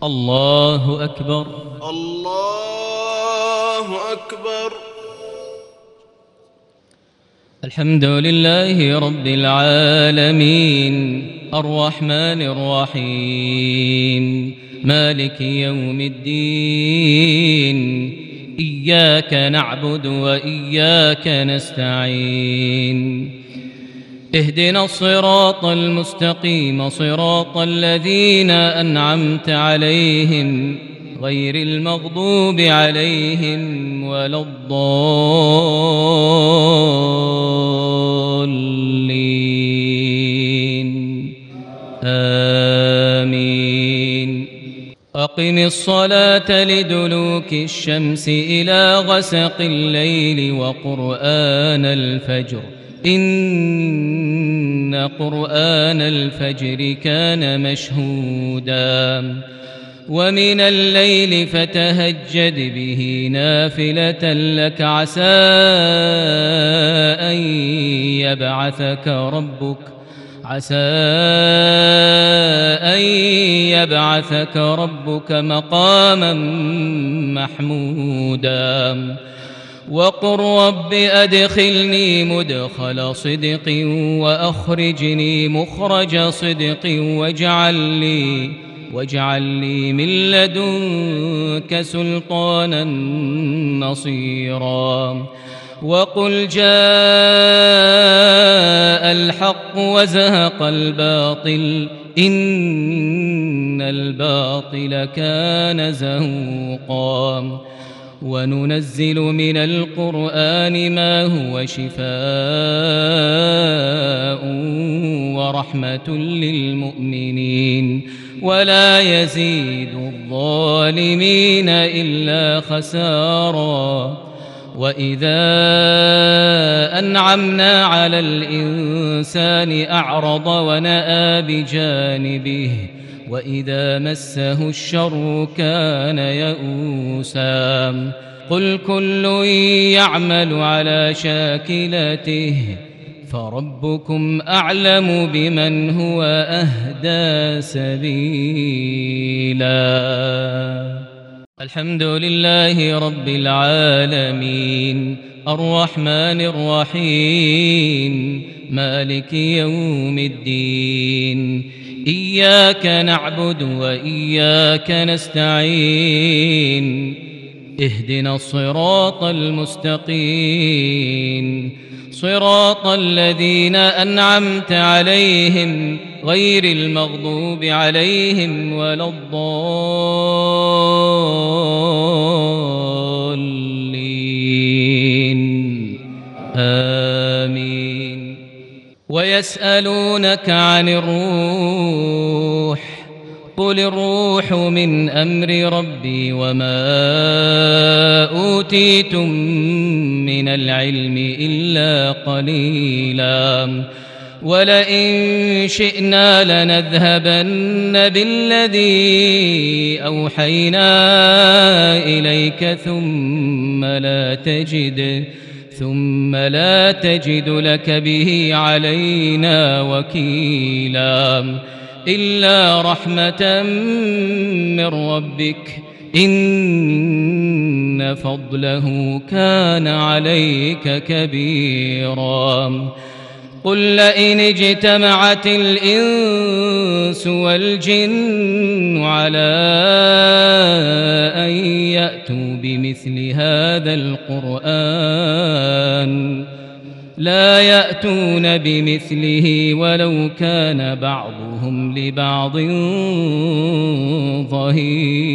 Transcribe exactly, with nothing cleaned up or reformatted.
الله أكبر. الله أكبر. الحمد لله رب العالمين الرحمن الرحيم مالك يوم الدين إياك نعبد وإياك نستعين اهدنا الصراط المستقيم صراط الذين أنعمت عليهم غير المغضوب عليهم ولا الضالين آمين. أقم الصلاة لدلوك الشمس إلى غسق الليل وقرآن الفجر إن قرآن الفجر كان مشهودا ومن الليل فتهجد به نافلة لك عسى أن يبعثك ربك عسى أن يبعثك ربك مقاما محمودا وقل رب أدخلني مدخل صدق وأخرجني مخرج صدق واجعل لي واجعل لي من لدنك سلطانا نصيرا وقل جاء الحق وزهق الباطل إن الباطل كان زهوقا وننزل من القرآن ما هو شفاء ورحمة للمؤمنين ولا يزيد الظالمين إلا خسارا وإذا أنعمنا على الإنسان أعرض ونأى بجانبه وإذا مسه الشر كان يئوسا قل كل يعمل على شاكلته فربكم أعلم بمن هو أهدى سبيلا. الحمد لله رب العالمين الرحمن الرحيم مالك يوم الدين إياك نعبد وإياك نستعين اهدنا الصراط المستقيم صراط الذين أنعمت عليهم غير المغضوب عليهم ولا الضالين آمين. ويسألونك عن الروح قل الروح من أمر ربي وما أوتيتم من العلم إلا قليلا ولئن شئنا لنذهبن بالذي أوحينا إليك ثم لا تجد ثم لا تجد لك به علينا وكيلا إلا رحمة من ربك إن فضله كان عليك كبيرا قل لئن اجتمعت الإنس والجن على أن يأتوا بمثل هذا القرآن لا يأتون بمثله ولو كان بعضهم لبعض ظهيرا.